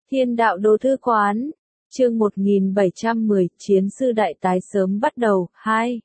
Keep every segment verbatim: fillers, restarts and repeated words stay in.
Thiên đạo đồ thư quán, chương một nghìn bảy trăm mười, chiến sư đại tái sớm bắt đầu, hai.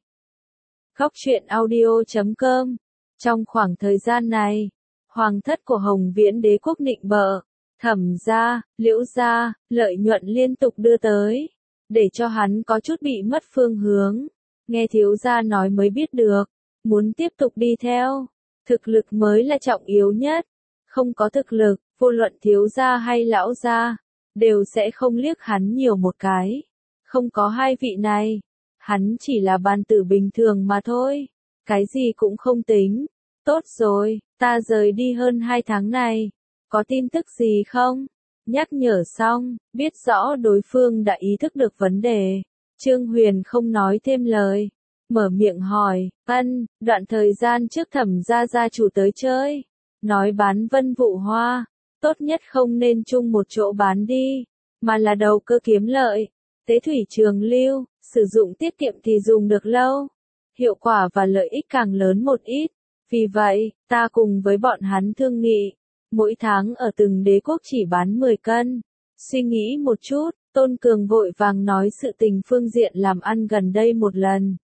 Góc truyện audio chấm com. Trong khoảng thời gian này, hoàng thất của Hồng Viễn đế quốc nịnh bợ, Thẩm gia, Liễu gia, lợi nhuận liên tục đưa tới, để cho hắn có chút bị mất phương hướng. Nghe thiếu gia nói mới biết được, muốn tiếp tục đi theo, thực lực mới là trọng yếu nhất. Không có thực lực, vô luận thiếu gia hay lão gia, đều sẽ không liếc hắn nhiều một cái. Không có hai vị này, hắn chỉ là bàn tử bình thường mà thôi, cái gì cũng không tính. Tốt rồi, ta rời đi hơn hai tháng này, có tin tức gì không? Nhắc nhở xong, biết rõ đối phương đã ý thức được vấn đề. Trương Huyền không nói thêm lời, mở miệng hỏi, ân, đoạn thời gian trước Thẩm gia gia chủ tới chơi, nói bán Vân Vũ Hoa, tốt nhất không nên chung một chỗ bán đi, mà là đầu cơ kiếm lợi, tế thủy trường lưu, sử dụng tiết kiệm thì dùng được lâu, hiệu quả và lợi ích càng lớn một ít. Vì vậy, ta cùng với bọn hắn thương nghị, mỗi tháng ở từng đế quốc chỉ bán mười cân. Suy nghĩ một chút, Tôn Cường vội vàng nói sự tình phương diện làm ăn gần đây một lần.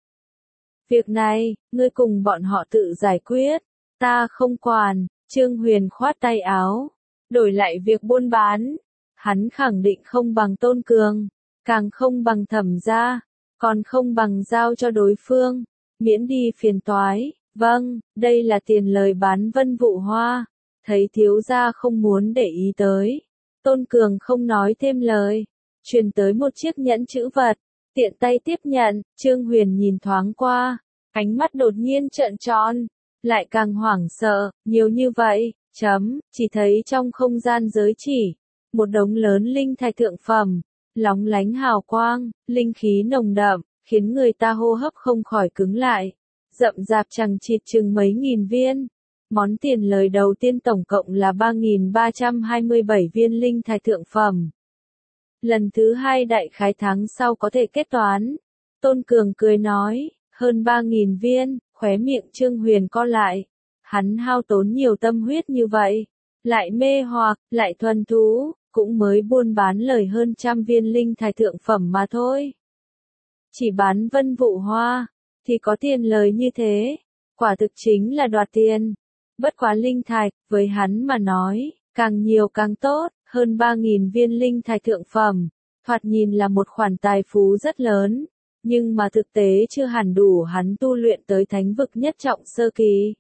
Việc này, ngươi cùng bọn họ tự giải quyết, ta không quản. Trương Huyền khoát tay áo, đổi lại việc buôn bán, hắn khẳng định không bằng Tôn Cường, càng không bằng Thẩm gia, còn không bằng giao cho đối phương, miễn đi phiền toái. Vâng, đây là tiền lời bán Vân Vũ Hoa. Thấy thiếu gia không muốn để ý tới, Tôn Cường không nói thêm lời, truyền tới một chiếc nhẫn chữ vật, tiện tay tiếp nhận. Trương Huyền nhìn thoáng qua, ánh mắt đột nhiên trợn tròn, lại càng hoảng sợ. Nhiều như vậy, chấm, chỉ thấy trong không gian giới chỉ, một đống lớn linh thạch thượng phẩm, lóng lánh hào quang, linh khí nồng đậm, khiến người ta hô hấp không khỏi cứng lại. Rậm rạp chằng chịt chừng mấy nghìn viên. Món tiền lời đầu tiên tổng cộng là ba nghìn ba trăm hai mươi bảy viên linh thạch thượng phẩm. Lần thứ hai đại khái tháng sau có thể kết toán. Tôn Cường cười nói, hơn ba nghìn viên, khóe miệng Trương Huyền co lại. Hắn hao tốn nhiều tâm huyết như vậy, lại mê hoặc, lại thuần thú, cũng mới buôn bán lời hơn trăm viên linh thạch thượng phẩm mà thôi. Chỉ bán Vân Vũ Hoa, thì có tiền lời như thế, quả thực chính là đoạt tiền. Bất quá linh thạch, với hắn mà nói, càng nhiều càng tốt, hơn ba nghìn viên linh thạch thượng phẩm, thoạt nhìn là một khoản tài phú rất lớn, nhưng mà thực tế chưa hẳn đủ hắn tu luyện tới thánh vực nhất trọng sơ kỳ.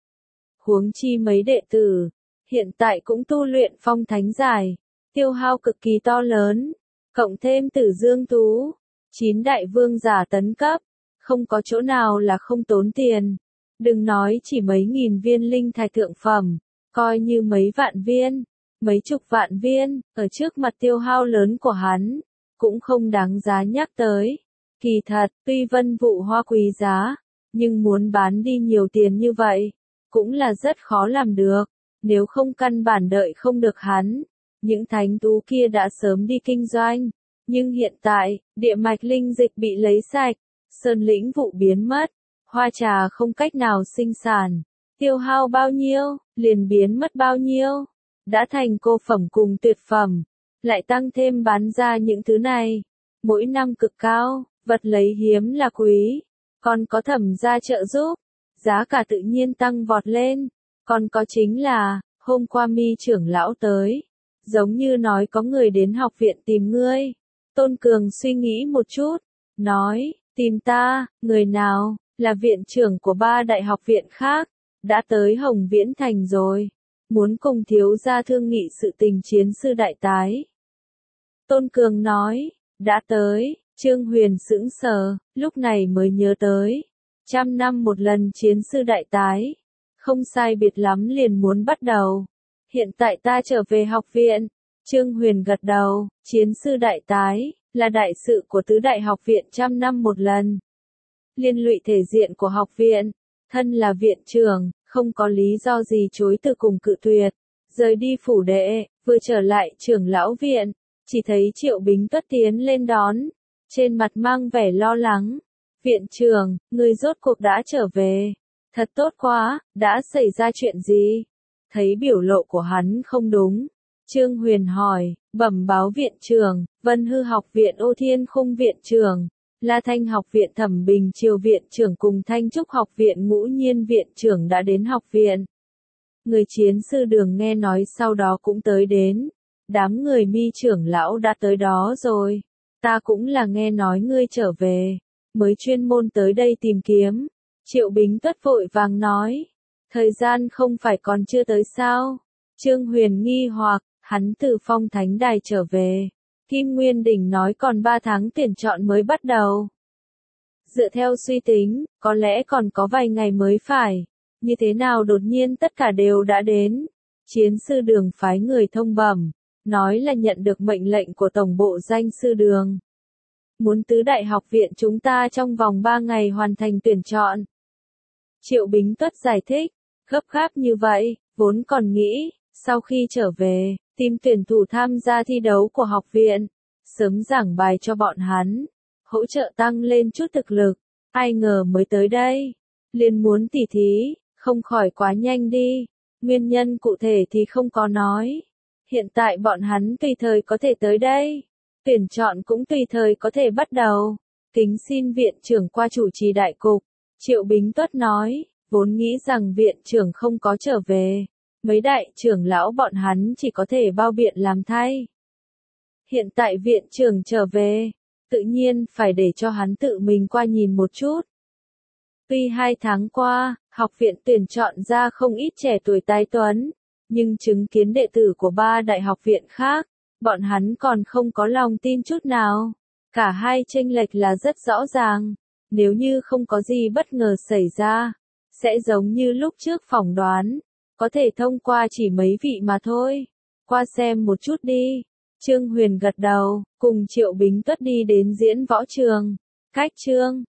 Huống chi mấy đệ tử, hiện tại cũng tu luyện phong thánh giải, tiêu hao cực kỳ to lớn, cộng thêm Tử Dương Tú, chín đại vương giả tấn cấp, không có chỗ nào là không tốn tiền. Đừng nói chỉ mấy nghìn viên linh thạch thượng phẩm, coi như mấy vạn viên, mấy chục vạn viên, ở trước mặt tiêu hao lớn của hắn, cũng không đáng giá nhắc tới. Kỳ thật, tuy Vân Vũ Hoa quý giá, nhưng muốn bán đi nhiều tiền như vậy, cũng là rất khó làm được. Nếu không căn bản đợi không được hắn, những thánh tú kia đã sớm đi kinh doanh. Nhưng hiện tại, địa mạch linh dịch bị lấy sạch, sơn lĩnh vụ biến mất, hoa trà không cách nào sinh sản, tiêu hao bao nhiêu, liền biến mất bao nhiêu, đã thành cô phẩm cùng tuyệt phẩm, lại tăng thêm bán ra những thứ này, mỗi năm cực cao, vật lấy hiếm là quý, còn có Thẩm gia trợ giúp, giá cả tự nhiên tăng vọt lên, còn có chính là, hôm qua Mi trưởng lão tới, giống như nói có người đến học viện tìm ngươi. Tôn Cường suy nghĩ một chút, nói, tìm ta, người nào, là viện trưởng của ba đại học viện khác, đã tới Hồng Viễn Thành rồi, muốn cùng thiếu gia thương nghị sự tình chiến sư đại tái. Tôn Cường nói, đã tới. Trương Huyền sững sờ, lúc này mới nhớ tới, trăm năm một lần chiến sư đại tái, không sai biệt lắm liền muốn bắt đầu. Hiện tại ta trở về học viện. Trương Huyền gật đầu, chiến sư đại tái, là đại sự của tứ đại học viện trăm năm một lần. Liên lụy thể diện của học viện, thân là viện trưởng, không có lý do gì chối từ cùng cự tuyệt. Rời đi phủ đệ, vừa trở lại trưởng lão viện, chỉ thấy Triệu Bính Tuất tiến lên đón, trên mặt mang vẻ lo lắng. Viện trưởng, người rốt cuộc đã trở về. Thật tốt quá, đã xảy ra chuyện gì? Thấy biểu lộ của hắn không đúng, Trương Huyền hỏi, bẩm báo viện trưởng, Vân Hư học viện Ô Thiên Khung viện trưởng, La Thanh học viện Thẩm Bình Triều viện trưởng cùng Thanh Trúc học viện Ngũ Nhiên viện trưởng đã đến học viện. Người chiến sư Đường nghe nói sau đó cũng tới đến. Đám người Mi trưởng lão đã tới đó rồi. Ta cũng là nghe nói ngươi trở về, mới chuyên môn tới đây tìm kiếm. Triệu Bính Tuất vội vàng nói. Thời gian không phải còn chưa tới sao? Trương Huyền nghi hoặc, hắn từ Phong Thánh Đài trở về. Kim Nguyên Đỉnh nói còn ba tháng tuyển chọn mới bắt đầu. Dựa theo suy tính, có lẽ còn có vài ngày mới phải. Như thế nào đột nhiên tất cả đều đã đến. Chiến sư Đường phái người thông bẩm, nói là nhận được mệnh lệnh của Tổng bộ Danh sư Đường. Muốn tứ đại học viện chúng ta trong vòng ba ngày hoàn thành tuyển chọn. Triệu Bính Tuất giải thích, gấp gáp như vậy, vốn còn nghĩ, sau khi trở về, tìm tuyển thủ tham gia thi đấu của học viện, sớm giảng bài cho bọn hắn, hỗ trợ tăng lên chút thực lực, ai ngờ mới tới đây, liền muốn tỉ thí, không khỏi quá nhanh đi, nguyên nhân cụ thể thì không có nói, hiện tại bọn hắn tùy thời có thể tới đây, tuyển chọn cũng tùy thời có thể bắt đầu, kính xin viện trưởng qua chủ trì đại cục, Triệu Bính Tuất nói, vốn nghĩ rằng viện trưởng không có trở về. Mấy đại trưởng lão bọn hắn chỉ có thể bao biện làm thay. Hiện tại viện trưởng trở về, tự nhiên phải để cho hắn tự mình qua nhìn một chút. Tuy hai tháng qua, học viện tuyển chọn ra không ít trẻ tuổi tài tuấn, nhưng chứng kiến đệ tử của ba đại học viện khác, bọn hắn còn không có lòng tin chút nào. Cả hai chênh lệch là rất rõ ràng, nếu như không có gì bất ngờ xảy ra, sẽ giống như lúc trước phỏng đoán. Có thể thông qua chỉ mấy vị mà thôi. Qua xem một chút đi. Trương Huyền gật đầu, cùng Triệu Bính Tuất đi đến diễn võ trường. Cách Trương